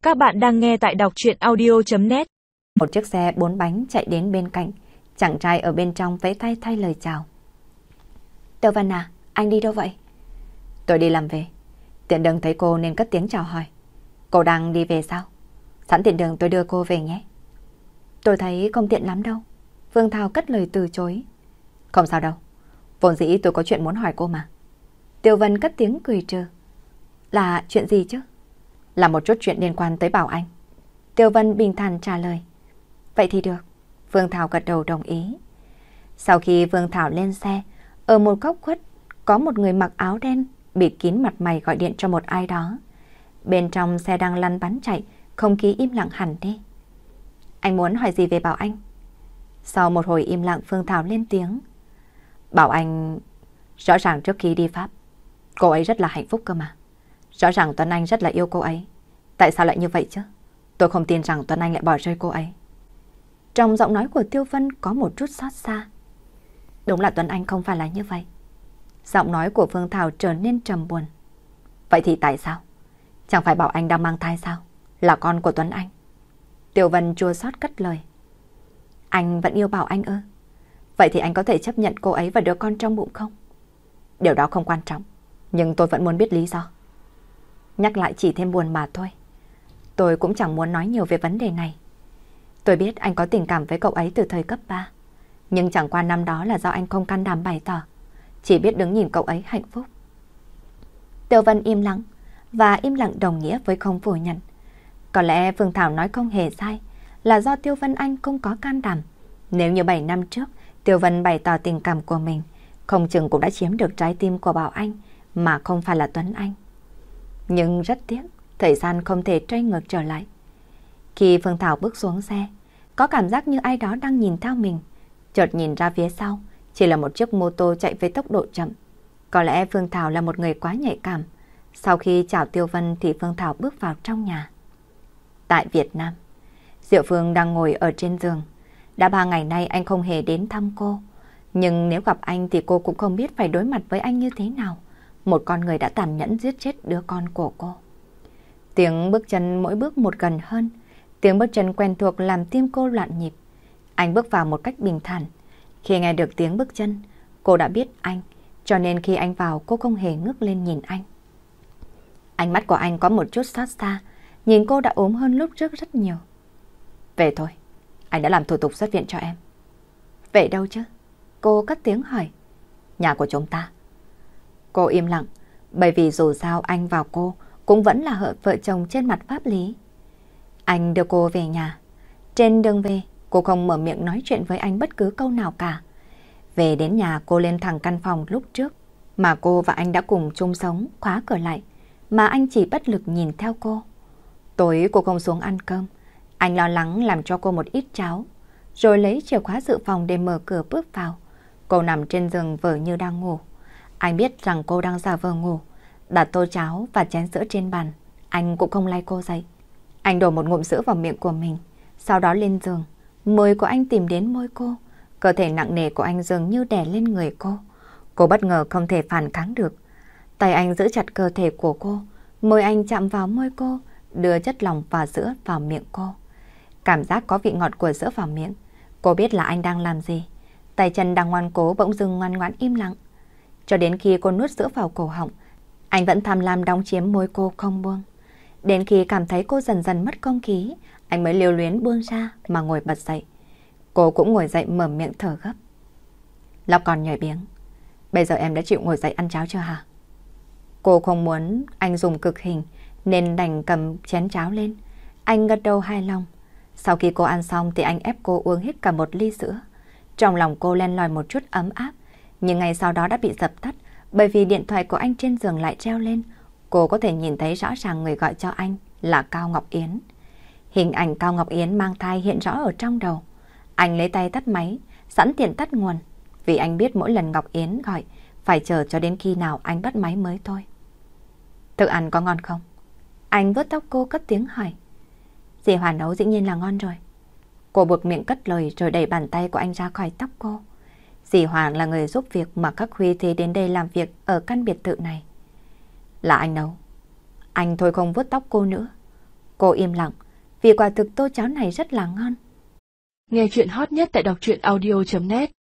Các bạn đang nghe tại đọc truyện audio.net. Một chiếc xe 4 bánh chạy đến bên cạnh, chàng trai ở bên trong vẫy tay thay lời chào. Tiêu Vân à, anh đi đâu vậy? Tôi đi làm về. Tiện đường thấy cô nên cất tiếng chào hỏi. Cô đang đi về sao? Sẵn tiện đường tôi đưa cô về nhé. Tôi thấy không tiện lắm đâu. Phương Thảo cất lời từ chối. Không sao đâu. Vốn dĩ tôi có chuyện muốn hỏi cô mà. Tiêu Vân cất tiếng cười trừ. Là chuyện gì chứ? Là một chút chuyện liên quan tới Bảo Anh. Tiêu Vân bình thản trả lời. Vậy thì được. Phương Thảo gật đầu đồng ý. Sau khi Phương Thảo lên xe, ở một góc khuất có một người mặc áo đen bịt kín mặt mày gọi điện cho một ai đó. Bên trong xe đang lăn bánh chạy, không khí im lặng hẳn đi. Anh muốn hỏi gì về Bảo Anh? Sau một hồi im lặng, Phương Thảo lên tiếng. Bảo Anh... Rõ ràng trước khi đi Pháp, cô ấy rất là hạnh phúc cơ mà. Rõ ràng Tuấn Anh rất là yêu cô ấy. Tại sao lại như vậy chứ? Tôi không tin rằng Tuấn Anh lại bỏ rơi cô ấy. Trong giọng nói của Tiêu Vân có một chút xót xa. Đúng là Tuấn Anh không phải là như vậy. Giọng nói của Phương Thảo trở nên trầm buồn. Vậy thì tại sao? Chẳng phải Bảo Anh đang mang thai sao? Là con của Tuấn Anh. Tiêu Vân chua xót cất lời. Anh vẫn yêu Bảo Anh ư? Vậy thì anh có thể chấp nhận cô ấy và đứa con trong bụng không? Điều đó không quan trọng, nhưng tôi vẫn muốn biết lý do. Nhắc lại chỉ thêm buồn mà thôi. Tôi cũng chẳng muốn nói nhiều về vấn đề này. Tôi biết anh có tình cảm với cậu ấy từ thời cấp 3. Nhưng chẳng qua năm đó là do anh không can đảm bày tỏ. Chỉ biết đứng nhìn cậu ấy hạnh phúc. Tiêu Vân im lặng. Và im lặng đồng nghĩa với không phủ nhận. Có lẽ Phương Thảo nói không hề sai. Là do Tiêu Vân Anh không có can đảm. Nếu như 7 năm trước Tiêu Vân bày tỏ tình cảm của mình, không chừng cũng đã chiếm được trái tim của Bảo Anh, mà không phải là Tuấn Anh. Nhưng rất tiếc, thời gian không thể xoay ngược trở lại. Khi Phương Thảo bước xuống xe, có cảm giác như ai đó đang nhìn theo mình. Chợt nhìn ra phía sau, chỉ là một chiếc mô tô chạy với tốc độ chậm. Có lẽ Phương Thảo là một người quá nhạy cảm. Sau khi chào Tiêu Vân thì Phương Thảo bước vào trong nhà. Tại Việt Nam, Diệu Phương đang ngồi ở trên giường. Đã 3 ngày nay anh không hề đến thăm cô. Nhưng nếu gặp anh thì cô cũng không biết phải đối mặt với anh như thế nào. Một con người đã tàn nhẫn giết chết đứa con của cô. Tiếng bước chân mỗi bước một gần hơn. Tiếng bước chân quen thuộc làm tim cô loạn nhịp. Anh bước vào một cách bình thản. Khi nghe được tiếng bước chân, cô đã biết anh. Cho nên khi anh vào, cô không hề ngước lên nhìn anh. Ánh mắt của anh có một chút xót xa. Nhìn cô đã ốm hơn lúc trước rất nhiều. Về thôi, anh đã làm thủ tục xuất viện cho em. Về đâu chứ? Cô cất tiếng hỏi. Nhà của chúng ta. Cô im lặng, bởi vì dù sao anh và cô cũng vẫn là vợ chồng trên mặt pháp lý. Anh đưa cô về nhà. Trên đường về, cô không mở miệng nói chuyện với anh bất cứ câu nào cả. Về đến nhà, cô lên thẳng căn phòng lúc trước mà cô và anh đã cùng chung sống, khóa cửa lại, mà anh chỉ bất lực nhìn theo cô. Tối cô không xuống ăn cơm. Anh lo lắng làm cho cô một ít cháo, rồi lấy chìa khóa dự phòng để mở cửa bước vào. Cô nằm trên giường vờ như đang ngủ. Anh biết rằng cô đang giả vờ ngủ, đặt tô cháo và chén sữa trên bàn. Anh cũng không lay cô dậy. Anh đổ một ngụm sữa vào miệng của mình, sau đó lên giường. Môi của anh tìm đến môi cô. Cơ thể nặng nề của anh dường như đè lên người cô. Cô bất ngờ không thể phản kháng được. Tay anh giữ chặt cơ thể của cô. Môi anh chạm vào môi cô, đưa chất lỏng và sữa vào miệng cô. Cảm giác có vị ngọt của sữa vào miệng. Cô biết là anh đang làm gì. Tay chân đang ngoan cố bỗng dưng ngoan ngoãn im lặng. Cho đến khi cô nuốt sữa vào cổ họng, anh vẫn tham lam đóng chiếm môi cô không buông. Đến khi cảm thấy cô dần dần mất không khí, anh mới lưu luyến buông ra mà ngồi bật dậy. Cô cũng ngồi dậy mở miệng thở gấp. Lóc còn nhồi biếng. Bây giờ em đã chịu ngồi dậy ăn cháo chưa hả? Cô không muốn anh dùng cực hình nên đành cầm chén cháo lên. Anh gật đầu hài lòng. Sau khi cô ăn xong thì anh ép cô uống hết cả một ly sữa. Trong lòng cô len lỏi một chút ấm áp, nhưng ngay sau đó đã bị dập tắt bởi vì điện thoại của anh trên giường lại treo lên. Cô có thể nhìn thấy rõ ràng người gọi cho anh là Cao Ngọc Yến. Hình ảnh Cao Ngọc Yến mang thai hiện rõ ở trong đầu. Anh lấy tay tắt máy, sẵn tiện tắt nguồn, vì anh biết mỗi lần Ngọc Yến gọi phải chờ cho đến khi nào anh bắt máy mới thôi. Thức ăn có ngon không? Anh vuốt tóc cô cất tiếng hỏi. Dì Hòa nấu dĩ nhiên là ngon rồi. Cô buộc miệng cất lời rồi đẩy bàn tay của anh ra khỏi tóc cô. Dì Hoàng là người giúp việc mà các Huy thuê đến đây làm việc ở căn biệt thự này. Là anh nấu. Anh thôi không vuốt tóc cô nữa. Cô im lặng, vì quả thực tô cháo này rất là ngon. Nghe chuyện hot nhất tại đọc truyện audio.net